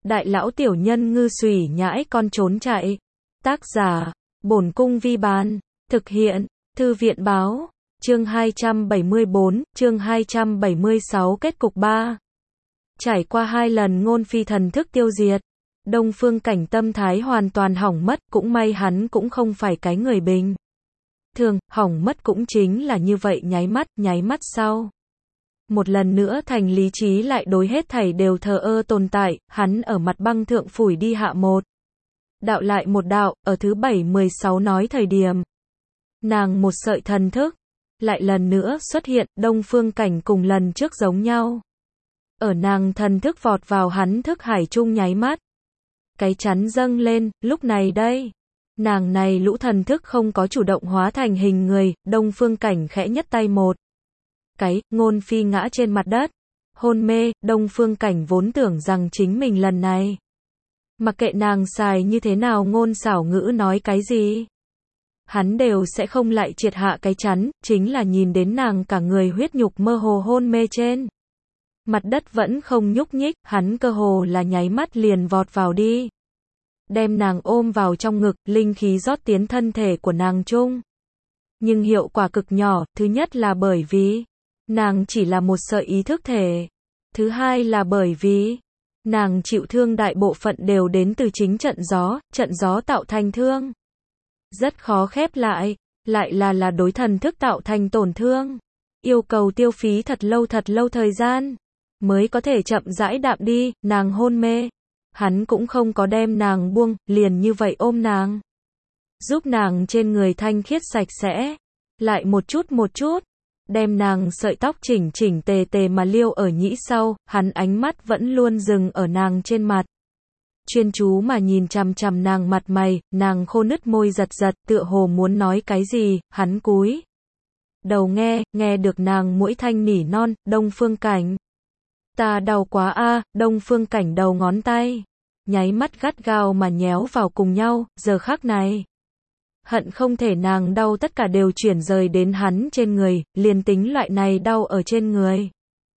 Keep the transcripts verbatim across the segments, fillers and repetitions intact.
Đại lão tiểu nhân ngư xùy nhãi con trốn chạy. Tác giả, Bổn Cung Vi Bán. Thực hiện, Thư viện Báo. Chương hai trăm bảy mươi bốn, chương hai trăm bảy mươi sáu kết cục ba. Trải qua hai lần Ngôn Phi thần thức tiêu diệt, Đông Phương Cảnh tâm thái hoàn toàn hỏng mất, cũng may hắn cũng không phải cái người bình thường, hỏng mất cũng chính là như vậy nháy mắt, nháy mắt sau. Một lần nữa thành lý trí lại đối hết thảy đều thờ ơ tồn tại, hắn ở mặt băng thượng phủi đi hạ một đạo lại một đạo, ở thứ bảy mười sáu nói thời điểm. Nàng một sợi thần thức, lại lần nữa xuất hiện, Đông Phương Cảnh cùng lần trước giống nhau. Ở nàng thần thức vọt vào hắn thức hải chung nháy mắt. Cái chắn dâng lên, lúc này đây. Nàng này lũ thần thức không có chủ động hóa thành hình người, Đông Phương Cảnh khẽ nhất tay một cái, Ngôn Phi ngã trên mặt đất. Hôn mê, Đông Phương Cảnh vốn tưởng rằng chính mình lần này. Mặc kệ nàng xài như thế nào ngôn xảo ngữ nói cái gì. Hắn đều sẽ không lại triệt hạ cái chắn, chính là nhìn đến nàng cả người huyết nhục mơ hồ hôn mê trên. Mặt đất vẫn không nhúc nhích, hắn cơ hồ là nháy mắt liền vọt vào đi. Đem nàng ôm vào trong ngực, linh khí rót tiến thân thể của nàng chung. Nhưng hiệu quả cực nhỏ, thứ nhất là bởi vì nàng chỉ là một sợi ý thức thể. Thứ hai là bởi vì nàng chịu thương đại bộ phận đều đến từ chính trận gió, trận gió tạo thành thương. Rất khó khép lại, lại là là đối thần thức tạo thành tổn thương. Yêu cầu tiêu phí thật lâu thật lâu thời gian, mới có thể chậm rãi đạm đi, nàng hôn mê. Hắn cũng không có đem nàng buông, liền như vậy ôm nàng. Giúp nàng trên người thanh khiết sạch sẽ. Lại một chút một chút. Đem nàng sợi tóc chỉnh chỉnh tề tề mà liêu ở nhĩ sau, hắn ánh mắt vẫn luôn dừng ở nàng trên mặt. Chuyên chú mà nhìn chằm chằm nàng mặt mày, nàng khô nứt môi giật giật, tựa hồ muốn nói cái gì, hắn cúi đầu nghe, nghe được nàng mũi thanh nỉ non, Đông Phương Cảnh. Ta đau quá a, Đông Phương Cảnh đầu ngón tay, nháy mắt gắt gao mà nhéo vào cùng nhau, giờ khắc này. Hận không thể nàng đau tất cả đều chuyển rời đến hắn trên người, liền tính loại này đau ở trên người.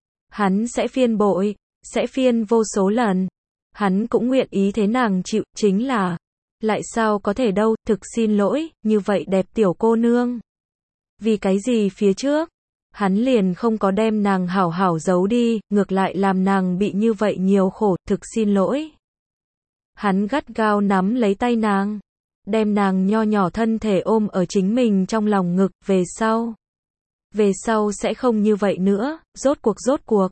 Hắn sẽ phiên bội, sẽ phiên vô số lần. Hắn cũng nguyện ý thế nàng chịu, chính là, lại sao có thể đâu, thực xin lỗi, như vậy đẹp tiểu cô nương. Vì cái gì phía trước, hắn liền không có đem nàng hảo hảo giấu đi, ngược lại làm nàng bị như vậy nhiều khổ, thực xin lỗi. Hắn gắt gao nắm lấy tay nàng, đem nàng nho nhỏ thân thể ôm ở chính mình trong lòng ngực, về sau. Về sau sẽ không như vậy nữa, rốt cuộc rốt cuộc.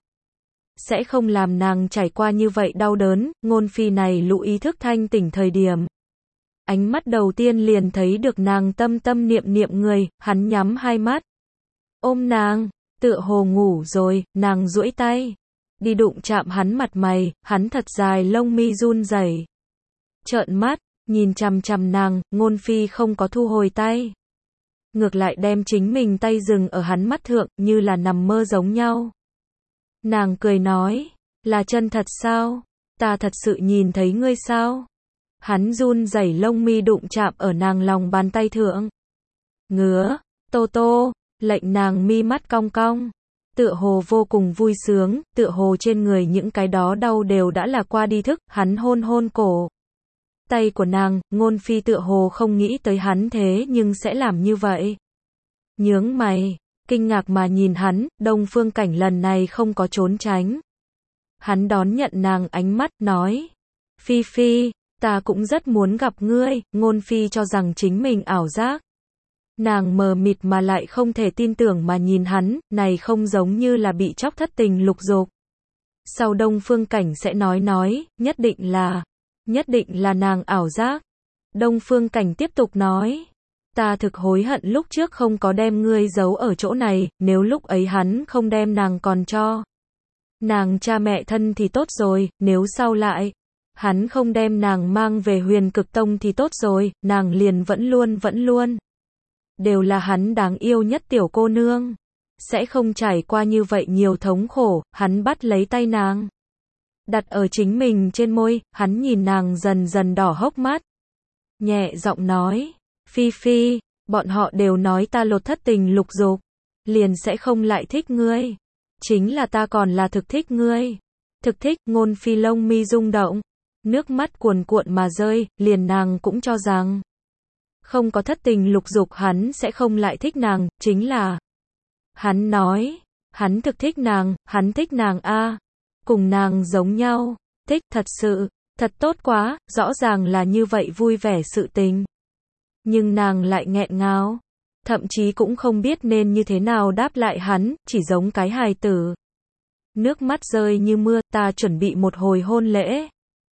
Sẽ không làm nàng trải qua như vậy đau đớn, Ngôn Phi này lũ ý thức thanh tỉnh thời điểm. Ánh mắt đầu tiên liền thấy được nàng tâm tâm niệm niệm người, hắn nhắm hai mắt. Ôm nàng, tựa hồ ngủ rồi, nàng duỗi tay. Đi đụng chạm hắn mặt mày, hắn thật dài lông mi run rẩy. Trợn mắt, nhìn chằm chằm nàng, Ngôn Phi không có thu hồi tay. Ngược lại đem chính mình tay dừng ở hắn mắt thượng, như là nằm mơ giống nhau. Nàng cười nói, là chân thật sao? Ta thật sự nhìn thấy ngươi sao? Hắn run rẩy lông mi đụng chạm ở nàng lòng bàn tay thượng. Ngứa, tô tô, lệnh nàng mi mắt cong cong. Tựa hồ vô cùng vui sướng, tựa hồ trên người những cái đó đau đều đã là qua đi thức, hắn hôn hôn cổ. Tay của nàng, Ngôn Phi tựa hồ không nghĩ tới hắn thế nhưng sẽ làm như vậy. Nhướng mày, kinh ngạc mà nhìn hắn, Đông Phương Cảnh lần này không có trốn tránh. Hắn đón nhận nàng ánh mắt, nói. Phi Phi, ta cũng rất muốn gặp ngươi, Ngôn Phi cho rằng chính mình ảo giác. Nàng mờ mịt mà lại không thể tin tưởng mà nhìn hắn, này không giống như là bị chóc thất tình lục dục. Sau Đông Phương Cảnh sẽ nói nói, nhất định là, nhất định là nàng ảo giác. Đông Phương Cảnh tiếp tục nói. Ta thực hối hận lúc trước không có đem ngươi giấu ở chỗ này, nếu lúc ấy hắn không đem nàng còn cho nàng cha mẹ thân thì tốt rồi, nếu sau lại hắn không đem nàng mang về Huyền Cực Tông thì tốt rồi, nàng liền vẫn luôn vẫn luôn đều là hắn đáng yêu nhất tiểu cô nương, sẽ không trải qua như vậy nhiều thống khổ. Hắn bắt lấy tay nàng, đặt ở chính mình trên môi, hắn nhìn nàng dần dần đỏ hốc mắt, nhẹ giọng nói. Phi Phi, bọn họ đều nói ta lột thất tình lục dục, liền sẽ không lại thích ngươi. Chính là ta còn là thực thích ngươi. Thực thích, Ngôn Phi lông mi rung động. Nước mắt cuồn cuộn mà rơi, liền nàng cũng cho rằng không có thất tình lục dục hắn sẽ không lại thích nàng, chính là hắn nói, hắn thực thích nàng, hắn thích nàng a, cùng nàng giống nhau, thích thật sự, thật tốt quá, rõ ràng là như vậy vui vẻ sự tình. Nhưng nàng lại nghẹn ngào, thậm chí cũng không biết nên như thế nào đáp lại hắn, chỉ giống cái hài tử. Nước mắt rơi như mưa, ta chuẩn bị một hồi hôn lễ.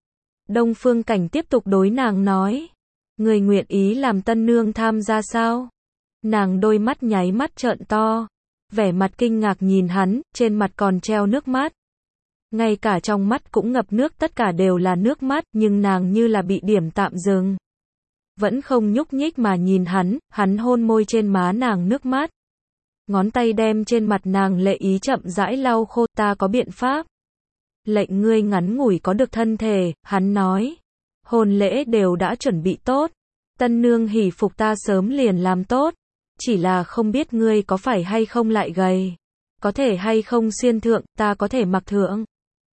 Đông Phương Cảnh tiếp tục đối nàng nói, người nguyện ý làm tân nương tham gia sao? Nàng đôi mắt nháy mắt trợn to, vẻ mặt kinh ngạc nhìn hắn, trên mặt còn treo nước mắt. Ngay cả trong mắt cũng ngập nước, tất cả đều là nước mắt, nhưng nàng như là bị điểm tạm dừng. Vẫn không nhúc nhích mà nhìn hắn, hắn hôn môi trên má nàng nước mắt. Ngón tay đem trên mặt nàng lệ ý chậm rãi lau khô, ta có biện pháp. Lệnh ngươi ngắn ngủi có được thân thể, hắn nói. Hôn lễ đều đã chuẩn bị tốt. Tân nương hỷ phục ta sớm liền làm tốt. Chỉ là không biết ngươi có phải hay không lại gầy. Có thể hay không xuyên thượng, ta có thể mặc thượng.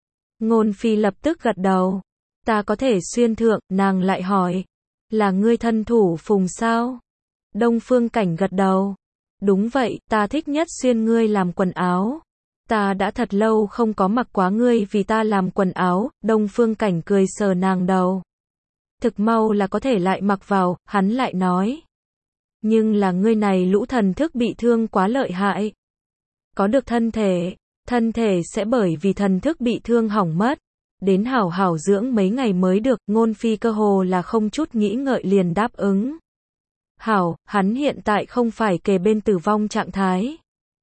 Ngôn phi lập tức gật đầu. Ta có thể xuyên thượng, nàng lại hỏi. Là ngươi thân thủ phùng sao? Đông Phương Cảnh gật đầu. Đúng vậy, ta thích nhất xuyên ngươi làm quần áo. Ta đã thật lâu không có mặc quá ngươi vì ta làm quần áo. Đông Phương Cảnh cười sờ nàng đầu. Thực mau là có thể lại mặc vào, hắn lại nói. Nhưng là ngươi này lũ thần thức bị thương quá lợi hại. Có được thân thể, thân thể sẽ bởi vì thần thức bị thương hỏng mất. Đến hảo hảo dưỡng mấy ngày mới được, Ngôn phi cơ hồ là không chút nghĩ ngợi liền đáp ứng. Hảo, hắn hiện tại không phải kề bên tử vong trạng thái.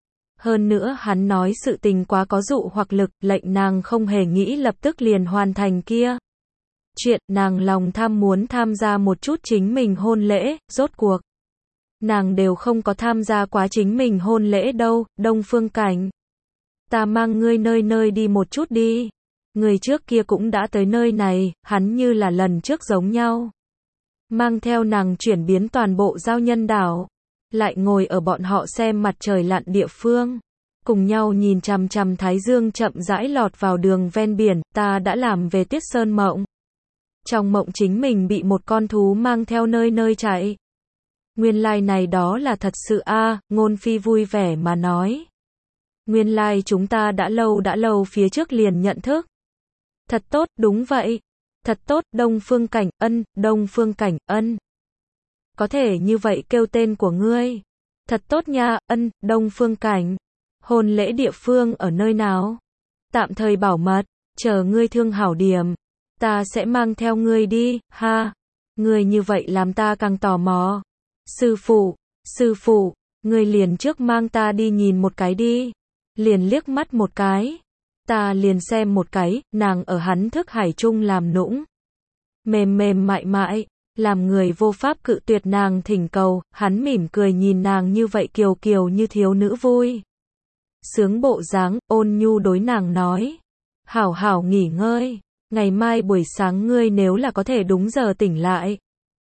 Hơn nữa hắn nói sự tình quá có dụ hoặc lực, lệnh nàng không hề nghĩ lập tức liền hoàn thành kia. Chuyện, nàng lòng tham muốn tham gia một chút chính mình hôn lễ, rốt cuộc. Nàng đều không có tham gia quá chính mình hôn lễ đâu, Đông Phương Cảnh. Ta mang ngươi nơi nơi đi một chút đi. Người trước kia cũng đã tới nơi này, hắn như là lần trước giống nhau. Mang theo nàng chuyển biến toàn bộ giao nhân đảo. Lại ngồi ở bọn họ xem mặt trời lặn địa phương. Cùng nhau nhìn chằm chằm thái dương chậm rãi lọt vào đường ven biển, ta đã làm về Tiết Sơn mộng. Trong mộng chính mình bị một con thú mang theo nơi nơi chạy. Nguyên lai like này đó là thật sự a, à, Ngôn phi vui vẻ mà nói. Nguyên lai like chúng ta đã lâu đã lâu phía trước liền nhận thức. Thật tốt, đúng vậy. Thật tốt, Đông Phương Cảnh, ân, Đông Phương Cảnh, ân. Có thể như vậy kêu tên của ngươi. Thật tốt nha, ân, Đông Phương Cảnh. Hôn lễ địa phương ở nơi nào? Tạm thời bảo mật, chờ ngươi thương hảo điểm. Ta sẽ mang theo ngươi đi, ha. Ngươi như vậy làm ta càng tò mò. Sư phụ, sư phụ, ngươi liền trước mang ta đi nhìn một cái đi. Liền liếc mắt một cái. Ta liền xem một cái, nàng ở hắn thức hải chung làm nũng. Mềm mềm mại mại, làm người vô pháp cự tuyệt nàng thỉnh cầu, hắn mỉm cười nhìn nàng như vậy kiều kiều như thiếu nữ vui. Sướng bộ dáng, ôn nhu đối nàng nói. Hảo hảo nghỉ ngơi, ngày mai buổi sáng ngươi nếu là có thể đúng giờ tỉnh lại.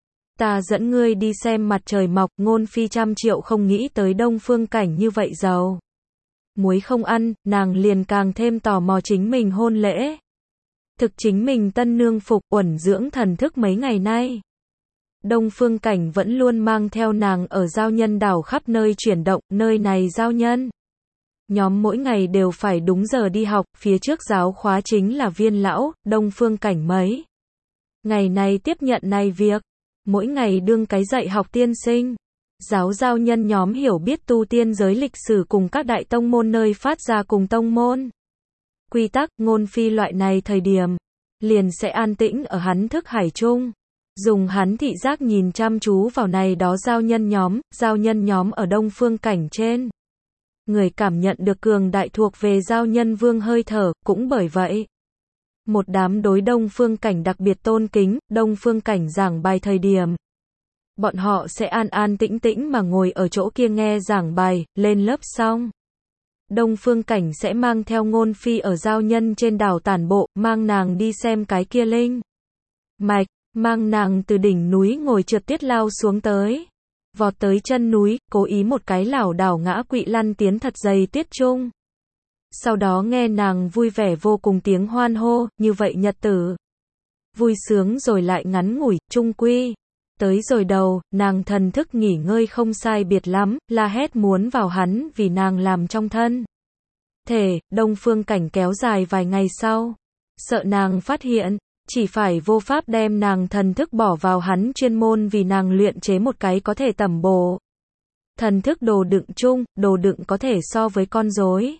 Ta dẫn ngươi đi xem mặt trời mọc, Ngôn phi trăm triệu không nghĩ tới Đông Phương Cảnh như vậy giàu. Muối không ăn, nàng liền càng thêm tò mò chính mình hôn lễ. Thực chính mình tân nương phục, uẩn dưỡng thần thức mấy ngày nay. Đông Phương Cảnh vẫn luôn mang theo nàng ở giao nhân đảo khắp nơi chuyển động, nơi này giao nhân. Nhóm mỗi ngày đều phải đúng giờ đi học, phía trước giáo khóa chính là Viên lão, Đông Phương Cảnh mấy. Ngày này tiếp nhận này việc, mỗi ngày đương cái dạy học tiên sinh. Giáo giao nhân nhóm hiểu biết tu tiên giới lịch sử cùng các đại tông môn nơi phát ra cùng tông môn. Quy tắc, Ngôn phi loại này thời điểm, liền sẽ an tĩnh ở hắn thức hải chung. Dùng hắn thị giác nhìn chăm chú vào này đó giao nhân nhóm, giao nhân nhóm ở Đông Phương Cảnh trên. Người cảm nhận được cường đại thuộc về giao nhân vương hơi thở, cũng bởi vậy. Một đám đối Đông Phương Cảnh đặc biệt tôn kính, Đông Phương Cảnh giảng bài thời điểm. Bọn họ sẽ an an tĩnh tĩnh mà ngồi ở chỗ kia nghe giảng bài, lên lớp xong. Đông Phương Cảnh sẽ mang theo Ngôn phi ở giao nhân trên đảo tản bộ, mang nàng đi xem cái kia linh mạch, mang nàng từ đỉnh núi ngồi trượt tiết lao xuống tới. Vọt tới chân núi, cố ý một cái lảo đảo ngã quỵ lăn tiến thật dày tiết chung. Sau đó nghe nàng vui vẻ vô cùng tiếng hoan hô, như vậy nhật tử. vui sướng rồi lại ngắn ngủi, chung quy. Tới rồi đầu, nàng thần thức nghỉ ngơi không sai biệt lắm, la hét muốn vào hắn vì nàng làm trong thân. Thể, Đông Phương Cảnh kéo dài vài ngày sau. Sợ nàng phát hiện, chỉ phải vô pháp đem nàng thần thức bỏ vào hắn chuyên môn vì nàng luyện chế một cái có thể tẩm bổ. Thần thức đồ đựng chung, đồ đựng có thể so với con rối.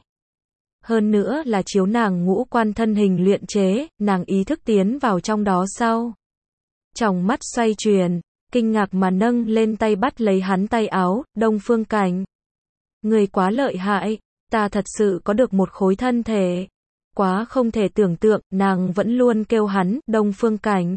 Hơn nữa là chiếu nàng ngũ quan thân hình luyện chế, nàng ý thức tiến vào trong đó sau. Trong mắt xoay chuyển, kinh ngạc mà nâng lên tay bắt lấy hắn tay áo, Đông Phương Cảnh. Người quá lợi hại, ta thật sự có được một khối thân thể. Quá không thể tưởng tượng, nàng vẫn luôn kêu hắn, Đông Phương Cảnh.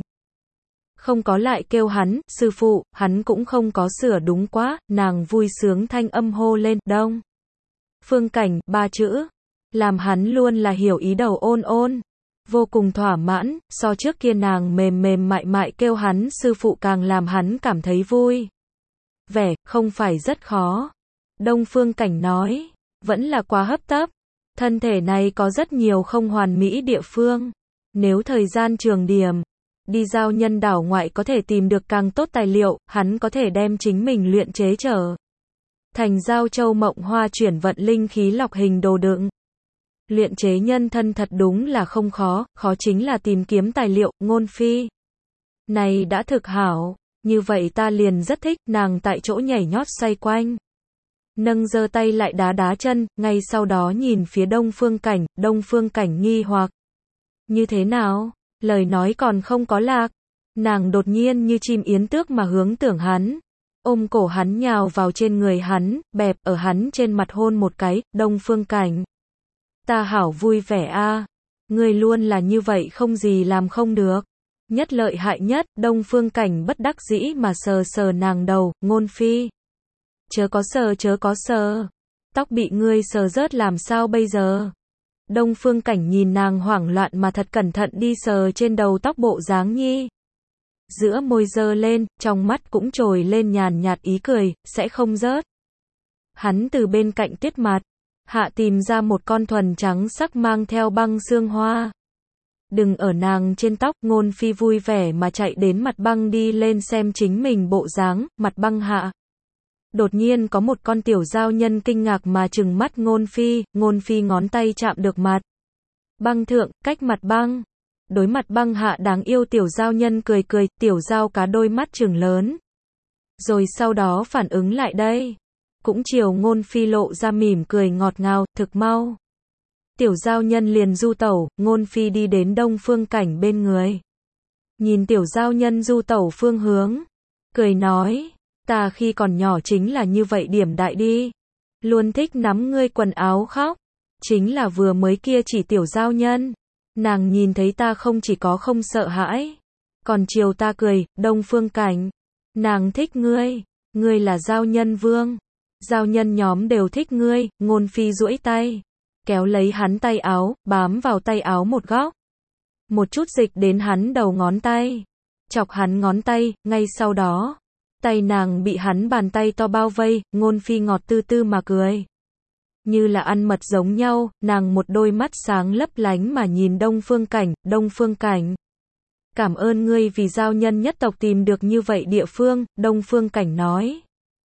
Không có lại kêu hắn, sư phụ, hắn cũng không có sửa đúng quá, nàng vui sướng thanh âm hô lên, Đông Phương Cảnh, ba chữ. Làm hắn luôn là hiểu ý đầu ôn ôn. Vô cùng thỏa mãn, so trước kia nàng mềm mềm mại mại kêu hắn sư phụ càng làm hắn cảm thấy vui. Vẻ, không phải rất khó. Đông Phương Cảnh nói, vẫn là quá hấp tấp. Thân thể này có rất nhiều không hoàn mỹ địa phương. Nếu thời gian trường điểm, đi giao nhân đảo ngoại có thể tìm được càng tốt tài liệu, hắn có thể đem chính mình luyện chế trở thành giao châu mộng hoa chuyển vận linh khí lọc hình đồ đựng. Luyện chế nhân thân thật đúng là không khó, khó chính là tìm kiếm tài liệu, ngôn phi. Này đã thực hảo, như vậy ta liền rất thích, nàng tại chỗ nhảy nhót xoay quanh. Nâng giơ tay lại đá đá chân, ngay sau đó nhìn phía Đông Phương Cảnh, Đông Phương Cảnh nghi hoặc. Như thế nào? Lời nói còn không có lạc. Nàng đột nhiên như chim yến tước mà hướng tưởng hắn. Ôm cổ hắn nhào vào trên người hắn, bẹp ở hắn trên mặt hôn một cái, Đông Phương Cảnh. Ta hảo vui vẻ a, ngươi luôn là như vậy không gì làm không được. Nhất lợi hại nhất, Đông Phương Cảnh bất đắc dĩ mà sờ sờ nàng đầu, ngôn phi. Chớ có sờ chớ có sờ. Tóc bị ngươi sờ rớt làm sao bây giờ? Đông Phương Cảnh nhìn nàng hoảng loạn mà thật cẩn thận đi sờ trên đầu tóc bộ dáng nhi. Giữa môi dơ lên, trong mắt cũng trồi lên nhàn nhạt ý cười, sẽ không rớt. Hắn từ bên cạnh tiết mặt, hạ tìm ra một con thuần trắng sắc mang theo băng xương hoa. Đừng ở nàng trên tóc, ngôn phi vui vẻ mà chạy đến mặt băng đi lên xem chính mình bộ dáng, mặt băng hạ. Đột nhiên có một con tiểu giao nhân kinh ngạc mà trừng mắt ngôn phi, ngôn phi ngón tay chạm được mặt băng thượng, cách mặt băng. Đối mặt băng hạ đáng yêu tiểu giao nhân cười cười, tiểu giao cá đôi mắt trừng lớn. Rồi sau đó phản ứng lại đây. Cũng chiều ngôn phi lộ ra mỉm cười ngọt ngào, thực mau. Tiểu giao nhân liền du tẩu, ngôn phi đi đến Đông Phương Cảnh bên người. Nhìn tiểu giao nhân du tẩu phương hướng. Cười nói, ta khi còn nhỏ chính là như vậy điểm đại đi. Luôn thích nắm ngươi quần áo khóc. Chính là vừa mới kia chỉ tiểu giao nhân. Nàng nhìn thấy ta không chỉ có không sợ hãi. Còn chiều ta cười, Đông Phương Cảnh. Nàng thích ngươi. Ngươi là giao nhân vương. Giao nhân nhóm đều thích ngươi, ngôn phi duỗi tay. Kéo lấy hắn tay áo, bám vào tay áo một góc. Một chút dịch đến hắn đầu ngón tay. Chọc hắn ngón tay, ngay sau đó. Tay nàng bị hắn bàn tay to bao vây, ngôn phi ngọt tư tư mà cười. Như là ăn mật giống nhau, nàng một đôi mắt sáng lấp lánh mà nhìn Đông Phương Cảnh, Đông Phương Cảnh. Cảm ơn ngươi vì giao nhân nhất tộc tìm được như vậy địa phương, Đông Phương Cảnh nói.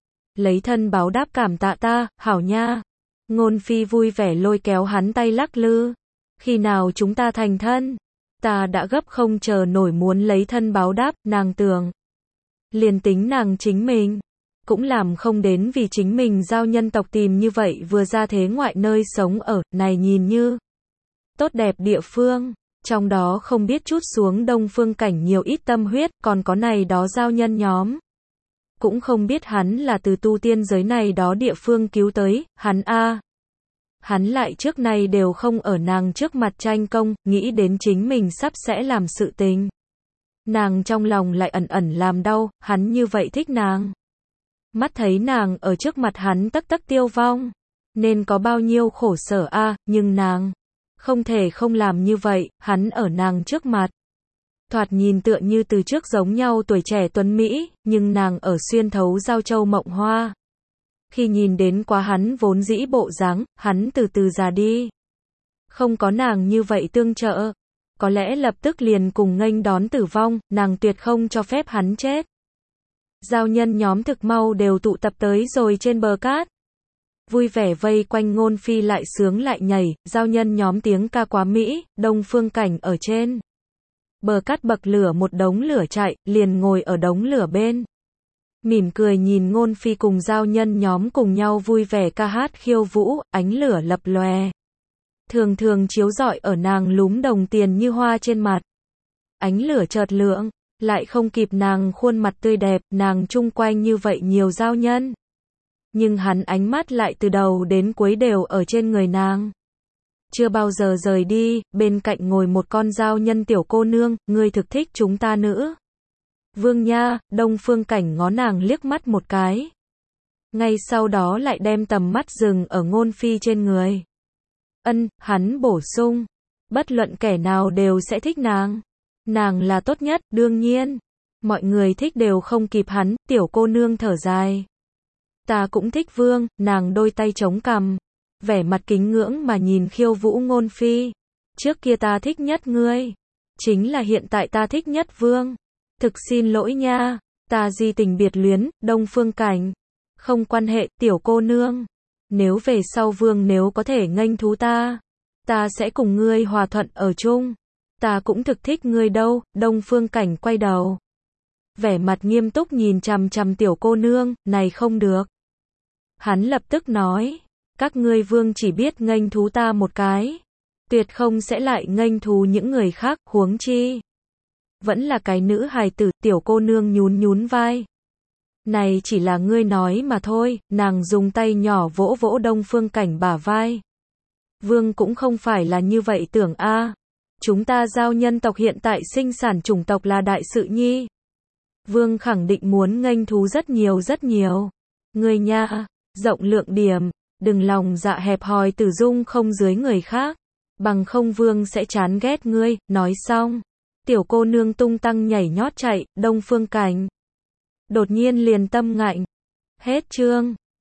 Lấy thân báo đáp cảm tạ ta, hảo nha. Ngôn phi vui vẻ lôi kéo hắn tay lắc lư. Khi nào chúng ta thành thân? Ta đã gấp không chờ nổi muốn lấy thân báo đáp, nàng tưởng. Liền tính nàng chính mình. Cũng làm không đến vì chính mình giao nhân tộc tìm như vậy vừa ra thế ngoại nơi sống ở, này nhìn như tốt đẹp địa phương. Trong đó không biết chút xuống Đông Phương Cảnh nhiều ít tâm huyết, còn có này đó giao nhân nhóm. Cũng không biết hắn là từ tu tiên giới này đó địa phương cứu tới, hắn a. Hắn lại trước nay đều không ở nàng trước mặt tranh công, nghĩ đến chính mình sắp sẽ làm sự tình. Nàng trong lòng lại ẩn ẩn làm đau, hắn như vậy thích nàng. Mắt thấy nàng ở trước mặt hắn tắc tắc tiêu vong. Nên có bao nhiêu khổ sở a, nhưng nàng không thể không làm như vậy, hắn ở nàng trước mặt. Thoạt nhìn tựa như từ trước giống nhau tuổi trẻ tuấn Mỹ, nhưng nàng ở xuyên thấu giao châu mộng hoa. Khi nhìn đến quá hắn vốn dĩ bộ dáng, hắn từ từ già đi. Không có nàng như vậy tương trợ. có lẽ lập tức liền cùng nghênh đón tử vong, nàng tuyệt không cho phép hắn chết. Giao nhân nhóm thực mau đều tụ tập tới rồi trên bờ cát. Vui vẻ vây quanh Ngôn Phi lại sướng lại nhảy, giao nhân nhóm tiếng ca quá mỹ, Đông Phương Cảnh ở trên bờ cát bậc lửa một đống lửa chạy, liền ngồi ở đống lửa bên. Mỉm cười nhìn Ngôn Phi cùng giao nhân nhóm cùng nhau vui vẻ ca hát khiêu vũ, ánh lửa lập lòe. Thường thường chiếu rọi ở nàng lúm đồng tiền như hoa trên mặt. Ánh lửa chợt lượng, lại không kịp nàng khuôn mặt tươi đẹp, nàng chung quanh như vậy nhiều giao nhân. Nhưng hắn ánh mắt lại từ đầu đến cuối đều ở trên người nàng. Chưa bao giờ rời đi, bên cạnh ngồi một con giao nhân tiểu cô nương, ngươi thực thích chúng ta nữ. Vương nha, Đông Phương Cảnh ngó nàng liếc mắt một cái. Ngay sau đó lại đem tầm mắt dừng ở Ngôn Phi trên người. Ân, hắn bổ sung. Bất luận kẻ nào đều sẽ thích nàng. Nàng là tốt nhất, đương nhiên. Mọi người thích đều không kịp hắn, tiểu cô nương thở dài. Ta cũng thích Vương, nàng đôi tay chống cằm. Vẻ mặt kính ngưỡng mà nhìn khiêu vũ Ngôn Phi. Trước kia ta thích nhất ngươi. Chính là hiện tại ta thích nhất Vương. Thực xin lỗi nha. Ta di tình biệt luyến, Đông Phương Cảnh. Không quan hệ, tiểu cô nương. Nếu về sau Vương nếu có thể nghênh thú ta. Ta sẽ cùng ngươi hòa thuận ở chung. Ta cũng thực thích ngươi đâu, Đông Phương Cảnh quay đầu. Vẻ mặt nghiêm túc nhìn chằm chằm tiểu cô nương, này không được. Hắn lập tức nói, các ngươi Vương chỉ biết nghênh thú ta một cái. Tuyệt không sẽ lại nghênh thú những người khác, huống chi. Vẫn là cái nữ hài tử, tiểu cô nương nhún nhún vai. Này chỉ là ngươi nói mà thôi, nàng dùng tay nhỏ vỗ vỗ Đông Phương Cảnh bả vai. Vương cũng không phải là như vậy tưởng a. Chúng ta giao nhân tộc hiện tại sinh sản chủng tộc là đại sự nhi. Vương khẳng định muốn nghênh thú rất nhiều rất nhiều. Ngươi nha, rộng lượng điểm, đừng lòng dạ hẹp hòi tử dung không dưới người khác. Bằng không Vương sẽ chán ghét ngươi, nói xong. Tiểu cô nương tung tăng nhảy nhót chạy, Đông Phương Cảnh. Đột nhiên liền tâm ngạnh. Hết chương.